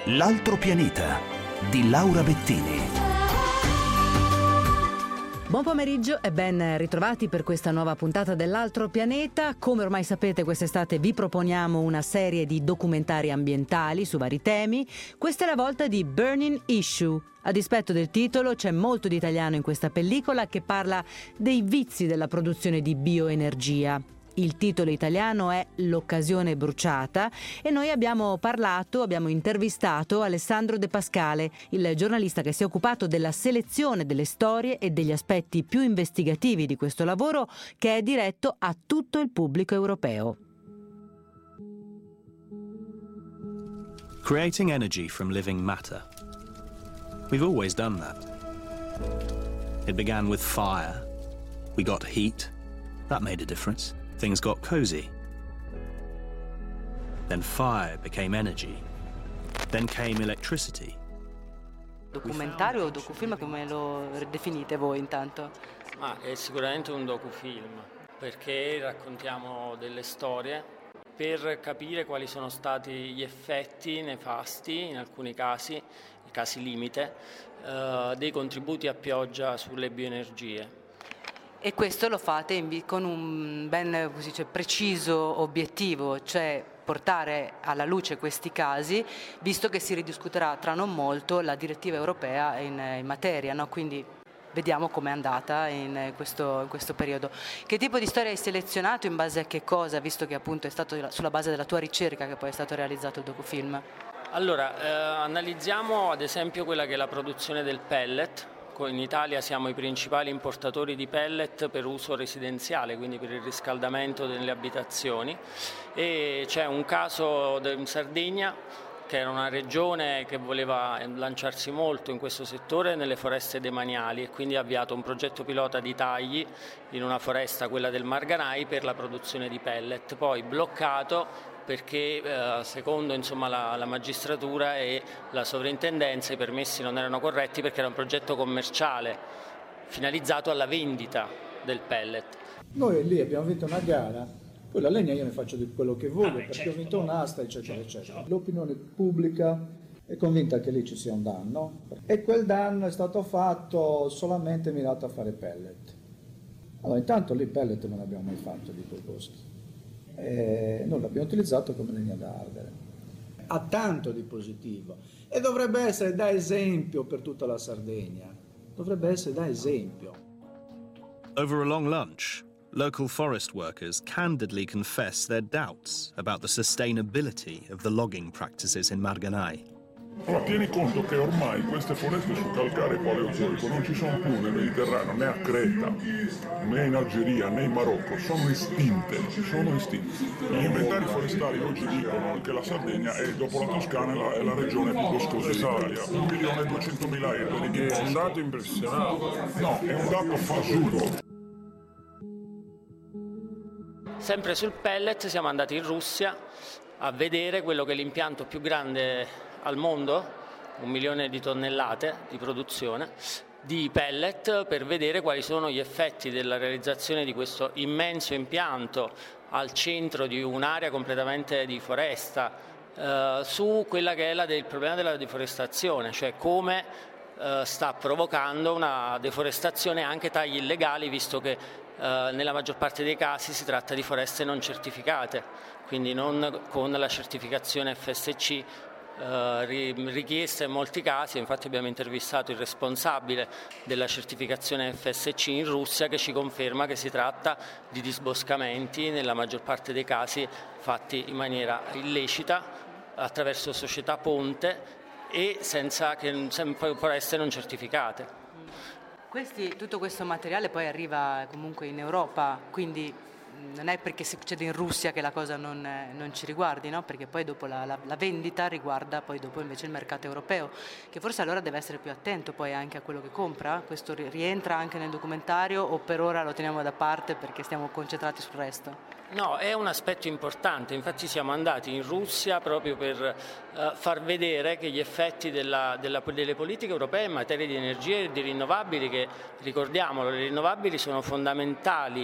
L'altro pianeta di Laura Bettini. Buon pomeriggio e ben ritrovati per questa nuova puntata dell'Altro Pianeta. Come ormai sapete, quest'estate vi proponiamo una serie di documentari ambientali su vari temi. Questa è la volta di Burning Issue. A dispetto del titolo, c'è molto di italiano in questa pellicola che parla dei vizi della produzione di bioenergia. Il titolo italiano è L'occasione bruciata e noi abbiamo intervistato Alessandro De Pascale, il giornalista che si è occupato della selezione delle storie e degli aspetti più investigativi di questo lavoro, che è diretto a tutto il pubblico europeo. Creating energy from living matter. We've always done that. It began with fire. We got heat. That made a difference. Things got cozy. Then fire became energy. Then came electricity. Documentario o docufilm, come lo definite voi intanto? È sicuramente un docufilm, perché raccontiamo delle storie per capire quali sono stati gli effetti nefasti, in alcuni casi, i casi limite, dei contributi a pioggia sulle bioenergie. E questo lo fate con un ben preciso obiettivo, cioè portare alla luce questi casi, visto che si ridiscuterà tra non molto la direttiva europea in materia, no? Quindi vediamo com'è andata in questo periodo. Che tipo di storia hai selezionato, in base a che cosa, visto che appunto è stato sulla base della tua ricerca che poi è stato realizzato il docufilm? Allora, analizziamo ad esempio quella che è la produzione del pellet. In Italia siamo i principali importatori di pellet per uso residenziale, quindi per il riscaldamento delle abitazioni, e c'è un caso in Sardegna, che era una regione che voleva lanciarsi molto in questo settore nelle foreste demaniali, e quindi ha avviato un progetto pilota di tagli in una foresta, quella del Marganai, per la produzione di pellet, poi bloccato perché secondo la magistratura e la sovrintendenza i permessi non erano corretti, perché era un progetto commerciale finalizzato alla vendita del pellet. Noi lì abbiamo vinto una gara, poi la legna io ne faccio di quello che voglio, perché ho vinto un'asta, eccetera, eccetera. L'opinione pubblica è convinta che lì ci sia un danno, e quel danno è stato fatto solamente mirato a fare pellet. Allora, intanto lì pellet non abbiamo mai fatto di quei costi. Noi l'abbiamo utilizzato come legna da ardere. Ha tanto di positivo e dovrebbe essere da esempio per tutta la Sardegna. Dovrebbe essere da esempio. Over a long lunch, local forest workers candidly confess their doubts about the sustainability of the logging practices in Marganai. Allora, tieni conto che ormai queste foreste su calcare paleozoico non ci sono più nel Mediterraneo, né a Creta, né in Algeria, né in Marocco, sono estinte. Gli inventari forestali oggi dicono che la Sardegna è, dopo la Toscana, è la regione più boscosa d'Italia. 1.200.000 ettari di bosco. È un dato impressionante. No, è un dato fasuto. Sempre sul pellet siamo andati in Russia a vedere quello che è l'impianto più grande al mondo, 1 milione di tonnellate di produzione di pellet, per vedere quali sono gli effetti della realizzazione di questo immenso impianto al centro di un'area completamente di foresta, su quella che è il problema della deforestazione, cioè come sta provocando una deforestazione e anche tagli illegali, visto che nella maggior parte dei casi si tratta di foreste non certificate, quindi non con la certificazione FSC richiesta in molti casi. Infatti abbiamo intervistato il responsabile della certificazione FSC in Russia, che ci conferma che si tratta di disboscamenti nella maggior parte dei casi fatti in maniera illecita attraverso società ponte e senza foreste non certificate. Tutto questo materiale poi arriva comunque in Europa, quindi non è perché succede in Russia che la cosa non ci riguardi, no? Perché poi dopo la vendita riguarda poi dopo invece il mercato europeo, che forse allora deve essere più attento poi anche a quello che compra. Questo rientra anche nel documentario o per ora lo teniamo da parte perché stiamo concentrati sul resto? No, è un aspetto importante, infatti siamo andati in Russia proprio per far vedere che gli effetti delle politiche europee in materia di energia e di rinnovabili, che ricordiamolo, le rinnovabili sono fondamentali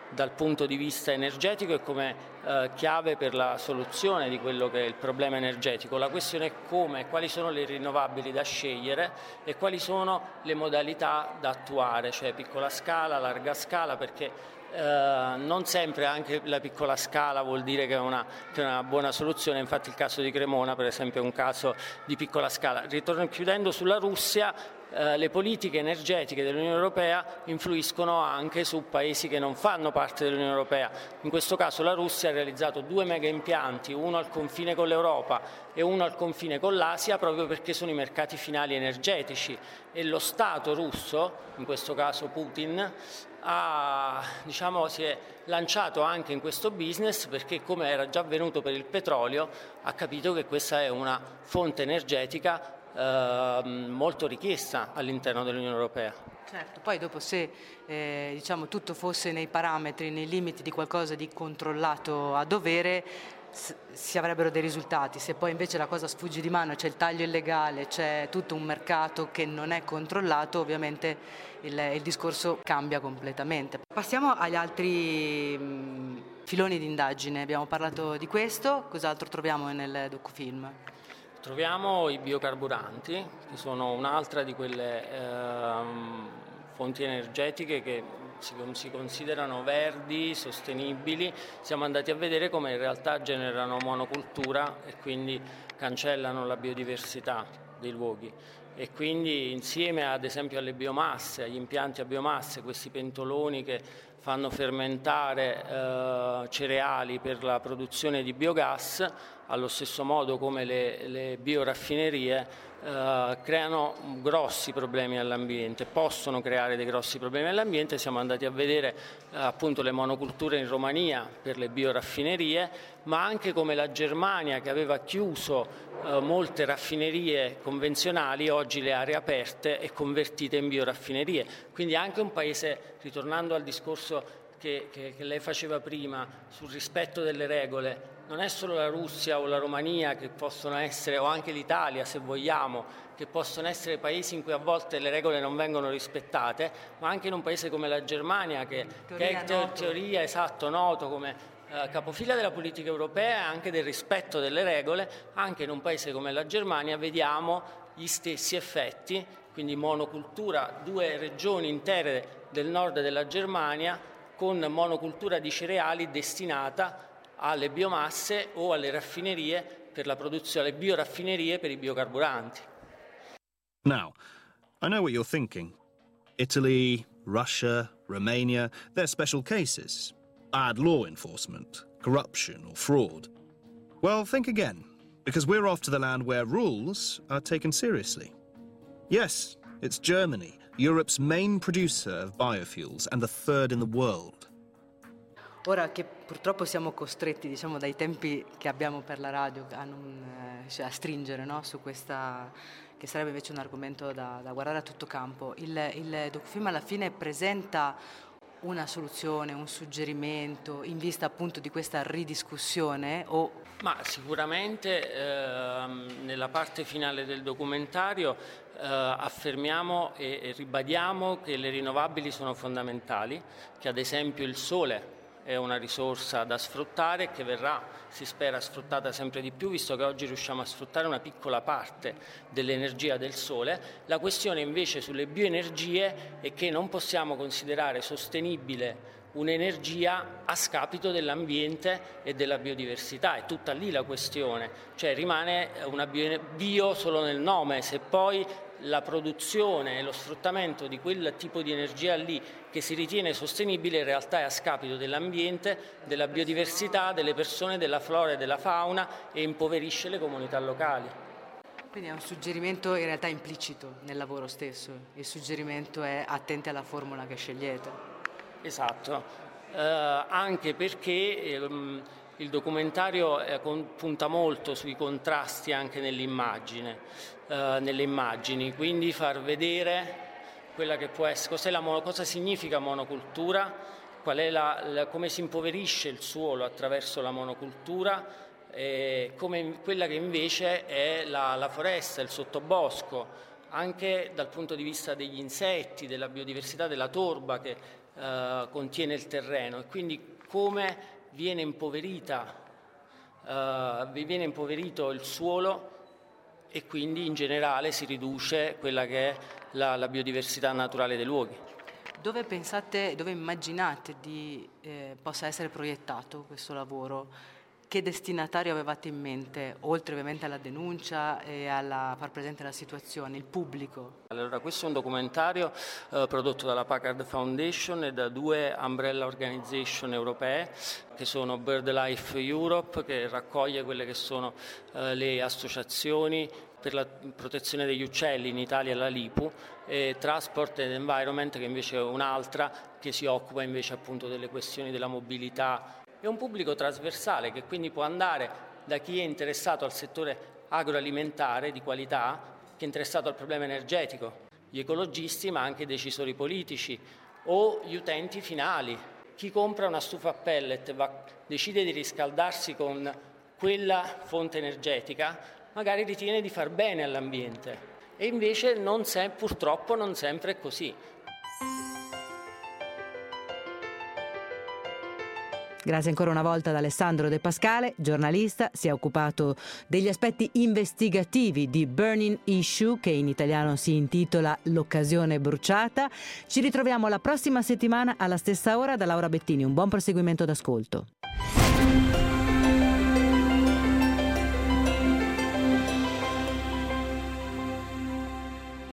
dal punto di vista energetico e come chiave per la soluzione di quello che è il problema energetico. La questione è quali sono le rinnovabili da scegliere e quali sono le modalità da attuare, cioè piccola scala, larga scala, perché non sempre anche la piccola scala vuol dire che è una buona soluzione. Infatti il caso di Cremona per esempio è un caso di piccola scala. Chiudendo sulla Russia, le politiche energetiche dell'Unione Europea influiscono anche su paesi che non fanno parte dell'Unione Europea. In questo caso la Russia ha realizzato 2 mega impianti, uno al confine con l'Europa e uno al confine con l'Asia, proprio perché sono i mercati finali energetici, e lo Stato russo, in questo caso Putin, si è lanciato anche in questo business perché, come era già avvenuto per il petrolio, ha capito che questa è una fonte energetica molto richiesta all'interno dell'Unione Europea. Certo, poi dopo se tutto fosse nei parametri, nei limiti di qualcosa di controllato a dovere, si avrebbero dei risultati. Se poi invece la cosa sfugge di mano, c'è il taglio illegale, c'è tutto un mercato che non è controllato, ovviamente il discorso cambia completamente. Passiamo agli altri filoni di indagine. Abbiamo parlato di questo, cos'altro troviamo nel docufilm? Troviamo i biocarburanti, che sono un'altra di quelle fonti energetiche che si considerano verdi, sostenibili. Siamo andati a vedere come in realtà generano monocultura e quindi cancellano la biodiversità dei luoghi. E quindi insieme ad esempio alle biomasse, agli impianti a biomasse, questi pentoloni che fanno fermentare cereali per la produzione di biogas, allo stesso modo come le bioraffinerie, creano grossi problemi all'ambiente, possono creare dei grossi problemi all'ambiente. Siamo andati a vedere appunto le monoculture in Romania per le bioraffinerie, ma anche come la Germania, che aveva chiuso molte raffinerie convenzionali, oggi le ha riaperte e convertite in bioraffinerie. Quindi anche un paese, ritornando al discorso che lei faceva prima sul rispetto delle regole, non è solo la Russia o la Romania che possono essere, o anche l'Italia se vogliamo, che possono essere paesi in cui a volte le regole non vengono rispettate, ma anche in un paese come la Germania che è in teoria noto come capofila della politica europea e anche del rispetto delle regole. Anche in un paese come la Germania vediamo gli stessi effetti, quindi monocultura, 2 regioni intere del nord della Germania con monocultura di cereali destinata alle biomasse o alle raffinerie per la produzione, alle bioraffinerie per i biocarburanti. Now, I know what you're thinking. Italy, Russia, Romania, they're special cases. Bad law enforcement, corruption or fraud. Well, think again, because we're off to the land where rules are taken seriously. Yes, it's Germany, Europe's main producer of biofuels and the 3rd in the world. Ora che purtroppo siamo costretti, dai tempi che abbiamo per la radio a stringere, no? Su questa, che sarebbe invece un argomento da guardare a tutto campo, il docufilm alla fine presenta una soluzione, un suggerimento in vista appunto di questa ridiscussione? Ma sicuramente nella parte finale del documentario affermiamo e ribadiamo che le rinnovabili sono fondamentali, che ad esempio il sole è una risorsa da sfruttare e che verrà, si spera, sfruttata sempre di più, visto che oggi riusciamo a sfruttare una piccola parte dell'energia del sole. La questione invece sulle bioenergie è che non possiamo considerare sostenibile un'energia a scapito dell'ambiente e della biodiversità. È tutta lì la questione, cioè rimane una bio solo nel nome, se poi la produzione e lo sfruttamento di quel tipo di energia lì che si ritiene sostenibile in realtà è a scapito dell'ambiente, della biodiversità, delle persone, della flora e della fauna e impoverisce le comunità locali. Quindi è un suggerimento in realtà implicito nel lavoro stesso, il suggerimento è attenti alla formula che scegliete. Esatto, anche perché il documentario punta molto sui contrasti anche nelle immagini, quindi far vedere quella che può essere, cosa significa monocultura, come si impoverisce il suolo attraverso la monocultura, come quella che invece è la foresta, il sottobosco, anche dal punto di vista degli insetti, della biodiversità, della torba che contiene il terreno, e quindi come viene impoverito il suolo, e quindi in generale si riduce quella che è la biodiversità naturale dei luoghi. Dove immaginate possa essere proiettato questo lavoro? Che destinatario avevate in mente, oltre ovviamente alla denuncia e alla far presente la situazione, il pubblico? Allora, questo è un documentario prodotto dalla Packard Foundation e da 2 umbrella organization europee, che sono BirdLife Europe, che raccoglie quelle che sono le associazioni per la protezione degli uccelli, in Italia la LIPU, e Transport and Environment, che invece è un'altra che si occupa invece appunto delle questioni della mobilità. È un pubblico trasversale che quindi può andare da chi è interessato al settore agroalimentare di qualità, chi è interessato al problema energetico, gli ecologisti, ma anche i decisori politici o gli utenti finali. Chi compra una stufa a pellet decide di riscaldarsi con quella fonte energetica, magari ritiene di far bene all'ambiente, e invece purtroppo non sempre è così. Grazie ancora una volta ad Alessandro De Pascale, giornalista, si è occupato degli aspetti investigativi di Burning Issue, che in italiano si intitola L'occasione bruciata. Ci ritroviamo la prossima settimana alla stessa ora da Laura Bettini. Un buon proseguimento d'ascolto.